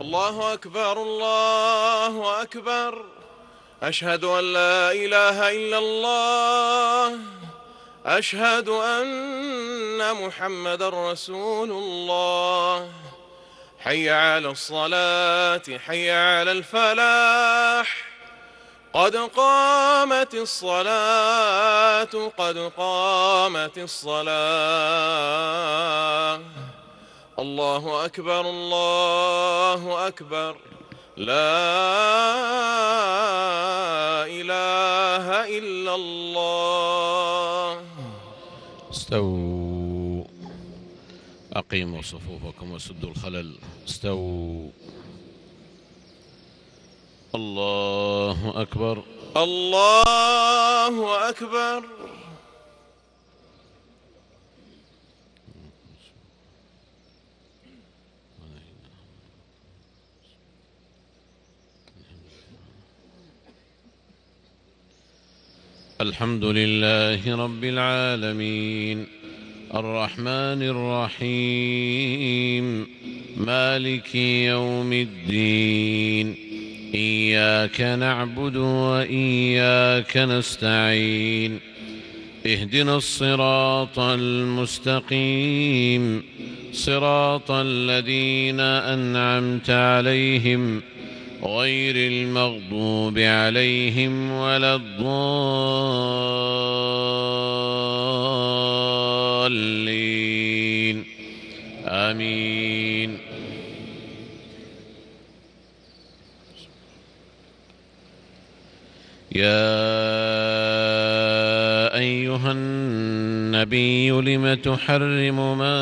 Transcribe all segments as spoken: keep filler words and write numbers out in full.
الله أكبر الله أكبر. أشهد أن لا إله إلا الله. أشهد أن محمد رسول الله. حي على الصلاة حي على الفلاح. قد قامت الصلاة قد قامت الصلاة. الله أكبر الله أكبر. لا إله إلا الله. استووا، أقيموا صفوفكم وسدوا الخلل. استووا. الله أكبر الله أكبر. الحمد لله رب العالمين الرحمن الرحيم مالك يوم الدين. إياك نعبد وإياك نستعين. اهدنا الصراط المستقيم صراط الذين أنعمت عليهم غير المغضوب عليهم ولا الضالين. آمين. يا أيها النبي لم تحرم ما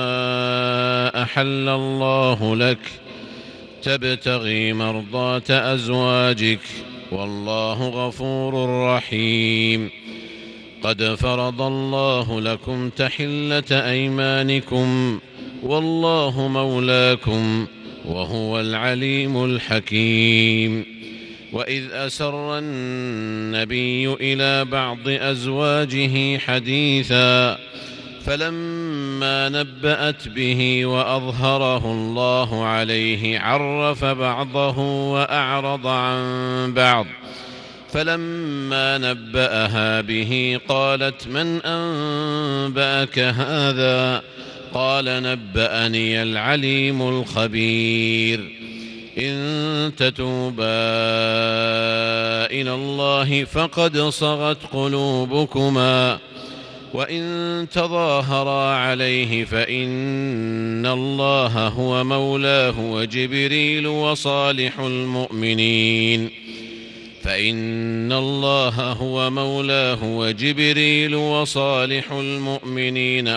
أحل الله لك تبتغي مرضات أزواجك والله غفور رحيم. قد فرض الله لكم تحلة أيمانكم والله مولاكم وهو العليم الحكيم. وإذ أسر النبي إلى بعض أزواجه حديثا فلما نبأت به وأظهره الله عليه عرف بعضه وأعرض عن بعض. فلما نبأها به قالت من أنبأك هذا؟ قال نبأني العليم الخبير. إن تتوبا إلى الله فقد صغت قلوبكما وإن تظاهرا عليه فإن الله هو مولاه وجبريل وصالح المؤمنين فإن الله هو مولاه وجبريل وصالح المؤمنين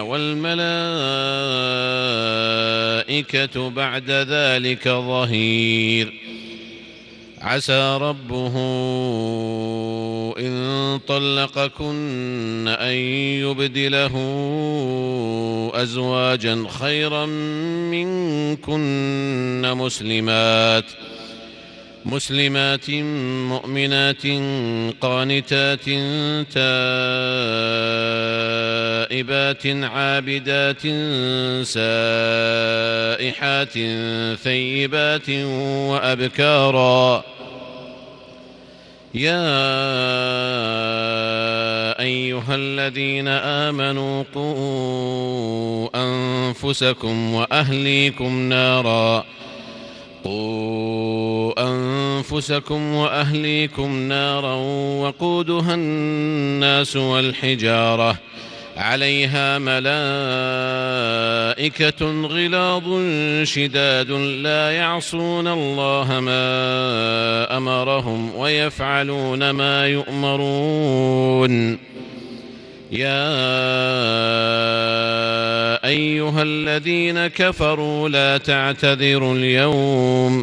والملائكة بعد ذلك ظهير. عسى ربه إن طلقكن أن يبدله أزواجا خيرا منكن مسلمات مسلمات مؤمنات قانتات تائبات عابدات سائحات ثيبات وأبكارا. يا أيها الذين آمنوا قوا أنفسكم وأهليكم نارا قوا أنفسكم وأهليكم نارا وقودها الناس والحجارة عليها ملائكة غلاظ شداد لا يعصون الله ما أمرهم ويفعلون ما يؤمرون. يا أيها الذين كفروا لا تعتذروا اليوم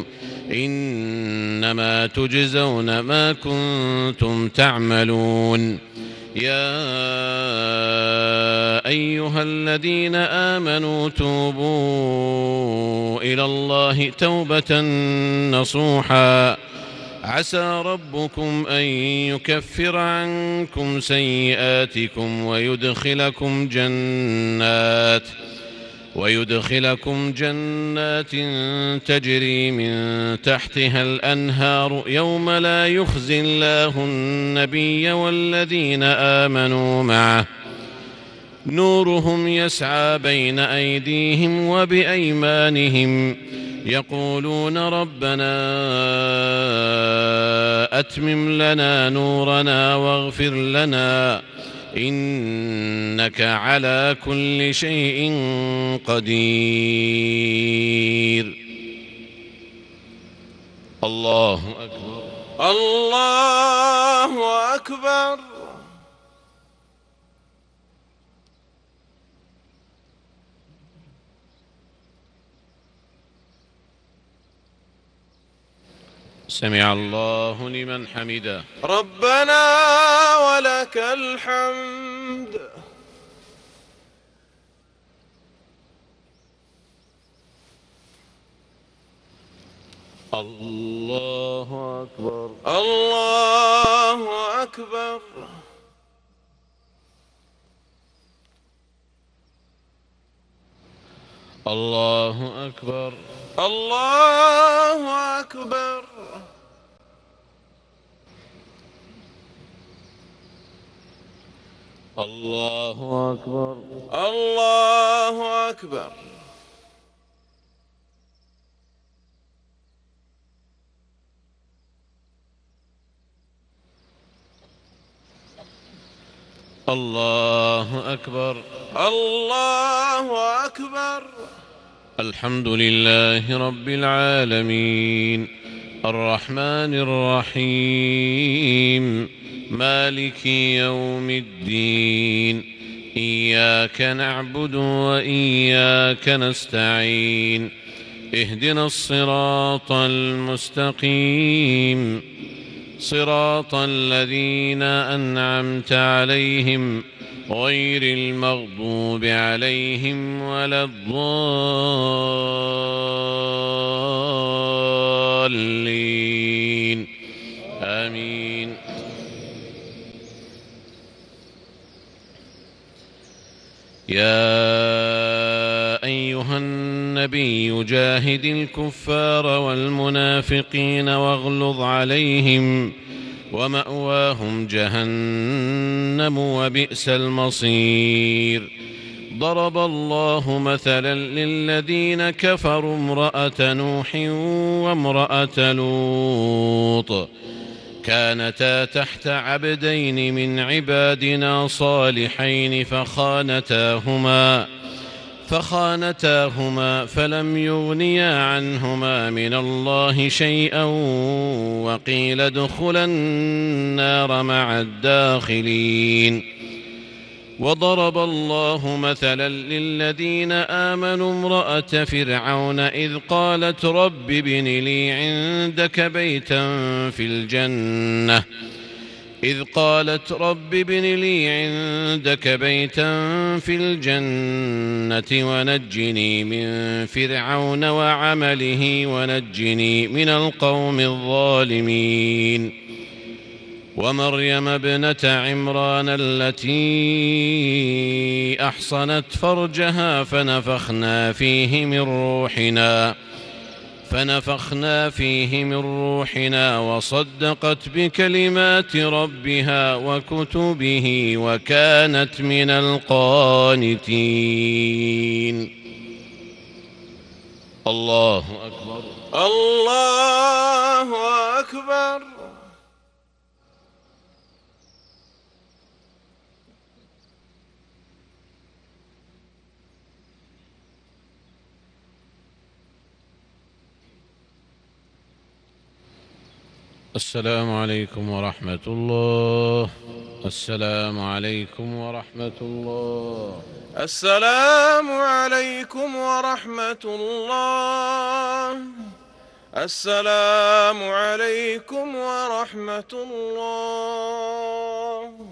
إنما تجزون ما كنتم تعملون. يا أيها الذين آمنوا توبوا إلى الله توبة نصوحا عسى ربكم أن يكفر عنكم سيئاتكم ويدخلكم جنات ويدخلكم جنات تجري من تحتها الأنهار يوم لا يخزي الله النبي والذين آمنوا معه نورهم يسعى بين أيديهم وبأيمانهم يقولون ربنا أتمم لنا نورنا واغفر لنا إنك على كل شيء قدير. الله أكبر. الله أكبر. سمع الله لمن حمده. ربنا ولك الحمد. الله أكبر. الله أكبر. الله أكبر. الله أكبر. الله أكبر. الله أكبر. الله أكبر. الله أكبر. الحمد لله رب العالمين الرحمن الرحيم مالك يوم الدين إياك نعبد وإياك نستعين اهدنا الصراط المستقيم صراط الذين أنعمت عليهم غير المغضوب عليهم ولا الضالين آمين. يا أيها النبي جاهد الكفار والمنافقين واغلظ عليهم ومأواهم جهنم وبئس المصير. ضرب الله مثلا للذين كفروا امرأة نوح وامرأة لوط كانتا تحت عبدين من عبادنا صالحين فخانتاهما فخانتاهما فلم يغنيا عنهما من الله شيئا وقيل ادخلا النار مع الداخلين. وضرب الله مثلا للذين آمنوا امرأة فرعون إذ قالت رب ابن لي عندك بيتا في الجنة إذ قالت رب ابن لي عندك بيتا في الجنة ونجني من فرعون وعمله ونجني من القوم الظالمين. ومريم ابنة عمران التي أحصنت فرجها فنفخنا فيه من روحنا فنفخنا فيه من روحنا وصدقت بكلمات ربها وكتبه وكانت من القانتين. الله أكبر. الله أكبر. السلام عليكم ورحمة الله. السلام عليكم ورحمة الله. السلام عليكم ورحمة الله. السلام عليكم ورحمة الله.